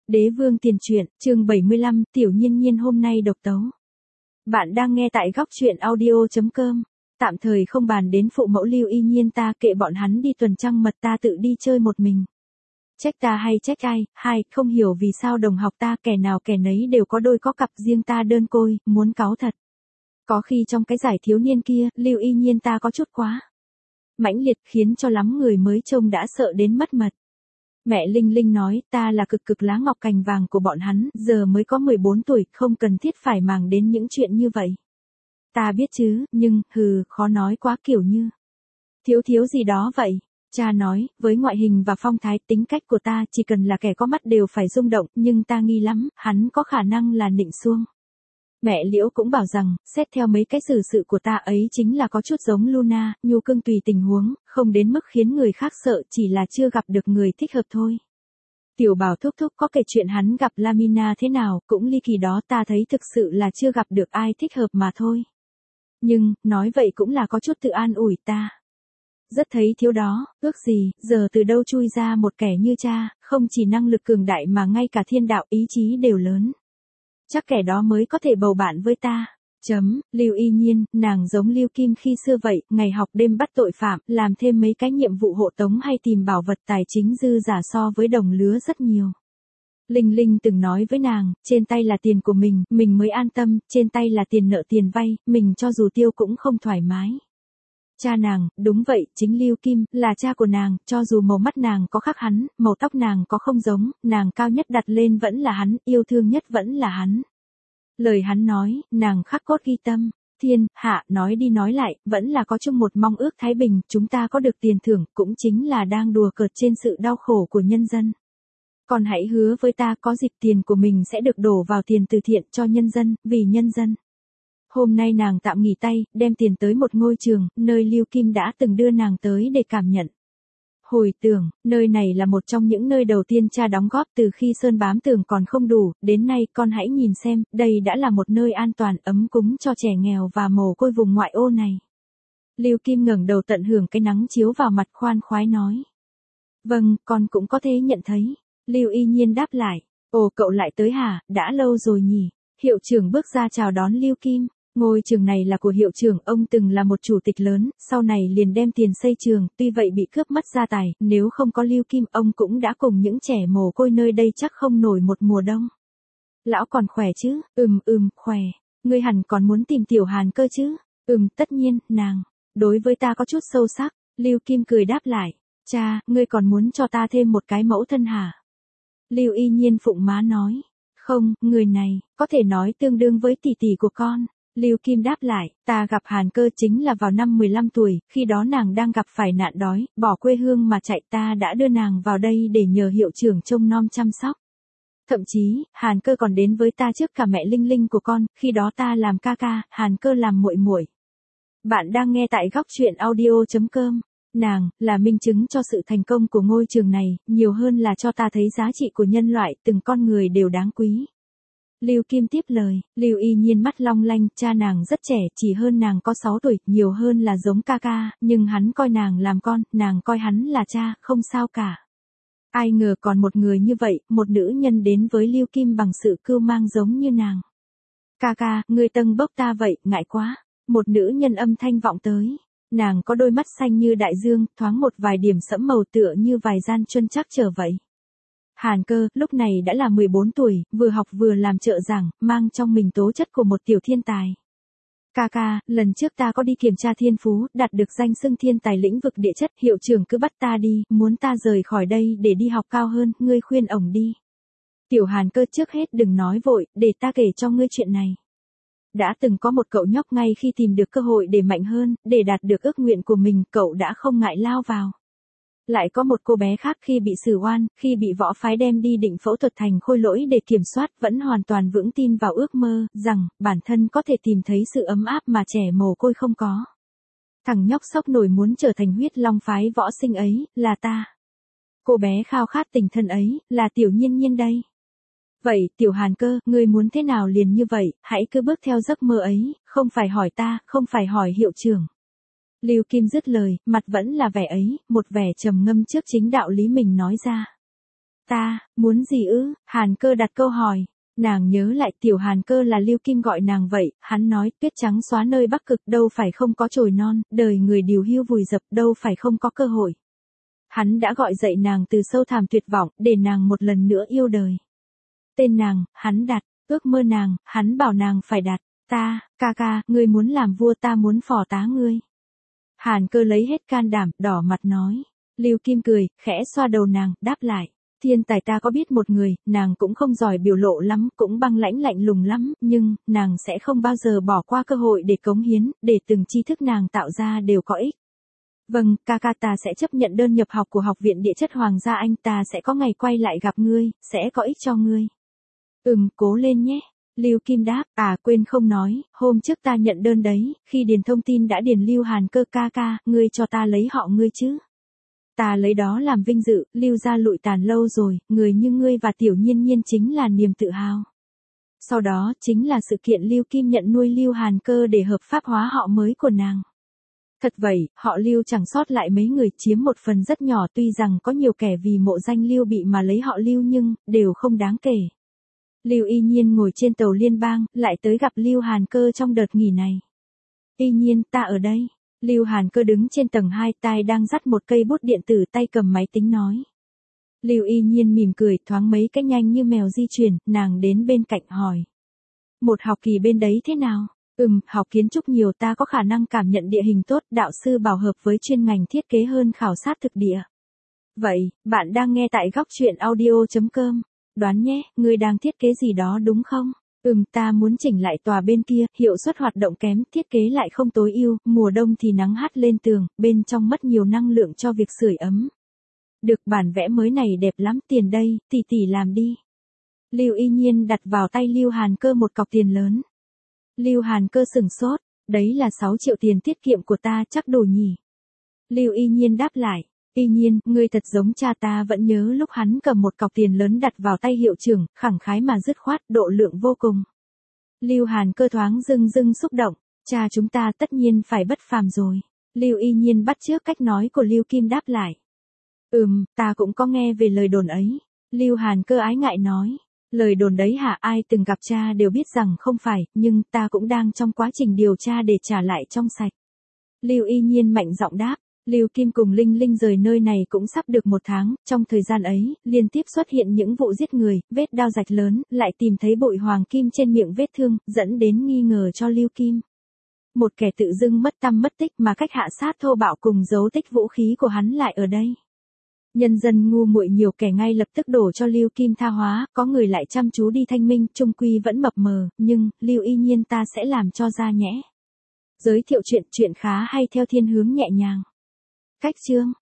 Đế vương tiền truyện, chương 75, Tiểu Nhiên Nhiên hôm nay độc tấu. Bạn đang nghe tại góc truyện audio.com. Tạm thời không bàn đến phụ mẫu Lưu Y Nhiên, ta kệ bọn hắn đi tuần trăng mật, ta tự đi chơi một mình. Trách ta hay trách ai? Hai, không hiểu vì sao đồng học ta kẻ nào kẻ nấy đều có đôi có cặp, riêng ta đơn côi, muốn cáu thật. Có khi trong cái giải thiếu niên kia, Lưu Y Nhiên ta có chút quá mãnh liệt, khiến cho lắm người mới trông đã sợ đến mất mật. Mẹ Linh Linh nói, ta là cực cực lá ngọc cành vàng của bọn hắn, giờ mới có 14 tuổi, không cần thiết phải màng đến những chuyện như vậy. Ta biết chứ, nhưng, khó nói quá, kiểu như thiếu gì đó vậy. Cha nói, với ngoại hình và phong thái tính cách của ta, chỉ cần là kẻ có mắt đều phải rung động, nhưng ta nghi lắm, hắn có khả năng là nịnh xuông. Mẹ Liễu cũng bảo rằng, xét theo mấy cái xử sự của ta ấy chính là có chút giống Luna, nhu cương tùy tình huống, không đến mức khiến người khác sợ, chỉ là chưa gặp được người thích hợp thôi. Tiểu Bảo thúc thúc có kể chuyện hắn gặp Lamina thế nào, cũng ly kỳ đó, ta thấy thực sự là chưa gặp được ai thích hợp mà thôi. Nhưng, nói vậy cũng là có chút tự an ủi ta. Rất thấy thiếu đó, ước gì, giờ từ đâu chui ra một kẻ như cha, không chỉ năng lực cường đại mà ngay cả thiên đạo ý chí đều lớn. Chắc kẻ đó mới có thể bầu bạn với ta. Lưu Y Nhiên, nàng giống Lưu Kim khi xưa vậy, ngày học đêm bắt tội phạm, làm thêm mấy cái nhiệm vụ hộ tống hay tìm bảo vật, tài chính dư giả so với đồng lứa rất nhiều. Linh Linh từng nói với nàng, trên tay là tiền của mình mới an tâm, trên tay là tiền nợ tiền vay, mình cho dù tiêu cũng không thoải mái. Cha nàng, đúng vậy, chính Lưu Kim, là cha của nàng, cho dù màu mắt nàng có khác hắn, màu tóc nàng có không giống, nàng cao nhất đặt lên vẫn là hắn, yêu thương nhất vẫn là hắn. Lời hắn nói, nàng khắc cốt ghi tâm. Thiên, hạ, nói đi nói lại, vẫn là có chung một mong ước thái bình, chúng ta có được tiền thưởng, cũng chính là đang đùa cợt trên sự đau khổ của nhân dân. Còn hãy hứa với ta, có dịp tiền của mình sẽ được đổ vào tiền từ thiện cho nhân dân, vì nhân dân. Hôm nay nàng tạm nghỉ tay, đem tiền tới một ngôi trường, nơi Lưu Kim đã từng đưa nàng tới để cảm nhận. Hồi tưởng, nơi này là một trong những nơi đầu tiên cha đóng góp từ khi sơn bám tường còn không đủ, đến nay con hãy nhìn xem, đây đã là một nơi an toàn ấm cúng cho trẻ nghèo và mồ côi vùng ngoại ô này. Lưu Kim ngẩng đầu tận hưởng cái nắng chiếu vào mặt, khoan khoái nói. Vâng, con cũng có thể nhận thấy. Lưu Y Nhiên đáp lại. Ồ, cậu lại tới hả, đã lâu rồi nhỉ. Hiệu trưởng bước ra chào đón Lưu Kim. Ngôi trường này là của hiệu trưởng, ông từng là một chủ tịch lớn, sau này liền đem tiền xây trường, tuy vậy bị cướp mất gia tài, nếu không có Lưu Kim ông cũng đã cùng những trẻ mồ côi nơi đây chắc không nổi một mùa đông. Lão còn khỏe chứ? Khỏe. Ngươi hẳn còn muốn tìm Tiểu Hàn cơ chứ? Tất nhiên, nàng. Đối với ta có chút sâu sắc. Lưu Kim cười đáp lại. Cha, ngươi còn muốn cho ta thêm một cái mẫu thân hả? Lưu Y Nhiên phụng má nói. Không, người này, có thể nói tương đương với tỷ tỷ của con. Lưu Kim đáp lại, ta gặp Hàn Cơ chính là vào năm 15 tuổi, khi đó nàng đang gặp phải nạn đói, bỏ quê hương mà chạy, ta đã đưa nàng vào đây để nhờ hiệu trưởng trông nom chăm sóc. Thậm chí, Hàn Cơ còn đến với ta trước cả mẹ Linh Linh của con, khi đó ta làm ca ca, Hàn Cơ làm muội muội. Bạn đang nghe tại góc truyện audio.com. Nàng, là minh chứng cho sự thành công của ngôi trường này, nhiều hơn là cho ta thấy giá trị của nhân loại, từng con người đều đáng quý. Lưu Kim tiếp lời, Lưu Y Nhiên mắt long lanh, cha nàng rất trẻ, chỉ hơn nàng có 6 tuổi, nhiều hơn là giống ca ca, nhưng hắn coi nàng làm con, nàng coi hắn là cha, không sao cả. Ai ngờ còn một người như vậy, một nữ nhân đến với Lưu Kim bằng sự cưu mang giống như nàng. Ca ca, ngươi tâng bốc ta vậy, ngại quá. Một nữ nhân âm thanh vọng tới. Nàng có đôi mắt xanh như đại dương, thoáng một vài điểm sẫm màu tựa như vài gian chuân chắc trở vậy. Hàn Cơ, lúc này đã là 14 tuổi, vừa học vừa làm trợ giảng, mang trong mình tố chất của một tiểu thiên tài. Ca ca, lần trước ta có đi kiểm tra thiên phú, đạt được danh xưng thiên tài lĩnh vực địa chất, hiệu trưởng cứ bắt ta đi, muốn ta rời khỏi đây để đi học cao hơn, ngươi khuyên ổng đi. Tiểu Hàn Cơ, trước hết đừng nói vội, để ta kể cho ngươi chuyện này. Đã từng có một cậu nhóc ngay khi tìm được cơ hội để mạnh hơn, để đạt được ước nguyện của mình, cậu đã không ngại lao vào. Lại có một cô bé khác khi bị xử oan, khi bị võ phái đem đi định phẫu thuật thành khôi lỗi để kiểm soát, vẫn hoàn toàn vững tin vào ước mơ, rằng, bản thân có thể tìm thấy sự ấm áp mà trẻ mồ côi không có. Thằng nhóc sốc nổi muốn trở thành huyết long phái võ sinh ấy, là ta. Cô bé khao khát tình thân ấy, là Tiểu Nhiên Nhiên đây. Vậy, Tiểu Hàn Cơ, ngươi muốn thế nào liền như vậy, hãy cứ bước theo giấc mơ ấy, không phải hỏi ta, không phải hỏi hiệu trưởng. Lưu Kim dứt lời, mặt vẫn là vẻ ấy, một vẻ trầm ngâm trước chính đạo lý mình nói ra. Ta, muốn gì ư? Hàn Cơ đặt câu hỏi. Nàng nhớ lại tiểu Hàn Cơ là Lưu Kim gọi nàng vậy, hắn nói tuyết trắng xóa nơi Bắc Cực đâu phải không có chồi non, đời người điều hưu vùi dập đâu phải không có cơ hội. Hắn đã gọi dậy nàng từ sâu thẳm tuyệt vọng, để nàng một lần nữa yêu đời. Tên nàng, hắn đặt, ước mơ nàng, hắn bảo nàng phải đặt. Ta, ca ca, ngươi muốn làm vua ta muốn phò tá ngươi. Hàn Cơ lấy hết can đảm, đỏ mặt nói. Lưu Kim cười, khẽ xoa đầu nàng, đáp lại. Thiên tài ta có biết một người, nàng cũng không giỏi biểu lộ lắm, cũng băng lãnh lạnh lùng lắm, nhưng, nàng sẽ không bao giờ bỏ qua cơ hội để cống hiến, để từng tri thức nàng tạo ra đều có ích. Vâng, ca ca ta sẽ chấp nhận đơn nhập học của Học viện Địa chất Hoàng gia Anh, ta sẽ có ngày quay lại gặp ngươi, sẽ có ích cho ngươi. Cố lên nhé. Lưu Kim đáp, quên không nói, hôm trước ta nhận đơn đấy, khi điền thông tin đã điền Lưu Hàn Cơ ca ca, ngươi cho ta lấy họ ngươi chứ. Ta lấy đó làm vinh dự, Lưu gia lụi tàn lâu rồi, người như ngươi và Tiểu Nhiên Nhiên chính là niềm tự hào. Sau đó, chính là sự kiện Lưu Kim nhận nuôi Lưu Hàn Cơ để hợp pháp hóa họ mới của nàng. Thật vậy, họ Lưu chẳng sót lại mấy người, chiếm một phần rất nhỏ, tuy rằng có nhiều kẻ vì mộ danh Lưu bị mà lấy họ Lưu nhưng, đều không đáng kể. Lưu Y Nhiên ngồi trên tàu liên bang, lại tới gặp Lưu Hàn Cơ trong đợt nghỉ này. Y Nhiên, ta ở đây. Lưu Hàn Cơ đứng trên tầng 2, tai đang dắt một cây bút điện tử, tay cầm máy tính nói. Lưu Y Nhiên mỉm cười, thoáng mấy cái nhanh như mèo di chuyển, nàng đến bên cạnh hỏi. Một học kỳ bên đấy thế nào? Học kiến trúc nhiều, ta có khả năng cảm nhận địa hình tốt, đạo sư bảo hợp với chuyên ngành thiết kế hơn khảo sát thực địa. Vậy, bạn đang nghe tại góc truyện audio.com. Đoán nhé, ngươi đang thiết kế gì đó đúng không? Ta muốn chỉnh lại tòa bên kia, hiệu suất hoạt động kém, thiết kế lại không tối ưu, mùa đông thì nắng hắt lên tường, bên trong mất nhiều năng lượng cho việc sưởi ấm. Được, bản vẽ mới này đẹp lắm, tiền đây, tỷ làm đi. Lưu Y Nhiên đặt vào tay Lưu Hàn Cơ một cọc tiền lớn. Lưu Hàn Cơ sửng sốt, đấy là 6 triệu tiền tiết kiệm của ta, chắc đủ nhỉ. Lưu Y Nhiên đáp lại. Y Nhiên, ngươi thật giống cha ta, vẫn nhớ lúc hắn cầm một cọc tiền lớn đặt vào tay hiệu trưởng, khẳng khái mà dứt khoát, độ lượng vô cùng. Lưu Hàn Cơ thoáng dưng xúc động, cha chúng ta tất nhiên phải bất phàm rồi. Lưu Y Nhiên bắt chước cách nói của Lưu Kim đáp lại. Ta cũng có nghe về lời đồn ấy. Lưu Hàn Cơ ái ngại nói. Lời đồn đấy hả? Ai từng gặp cha đều biết rằng không phải, nhưng ta cũng đang trong quá trình điều tra để trả lại trong sạch. Lưu Y Nhiên mạnh giọng đáp. Lưu Kim cùng Linh Linh rời nơi này cũng sắp được 1 tháng, trong thời gian ấy, liên tiếp xuất hiện những vụ giết người, vết đao rạch lớn, lại tìm thấy bội hoàng kim trên miệng vết thương, dẫn đến nghi ngờ cho Lưu Kim. Một kẻ tự dưng mất tăm mất tích mà cách hạ sát thô bạo cùng dấu tích vũ khí của hắn lại ở đây. Nhân dân ngu muội nhiều kẻ ngay lập tức đổ cho Lưu Kim tha hóa, có người lại chăm chú đi thanh minh, chung quy vẫn mập mờ, nhưng, Lưu Y Nhiên ta sẽ làm cho ra nhẽ. Giới thiệu chuyện khá hay theo thiên hướng nhẹ nhàng. Cách chương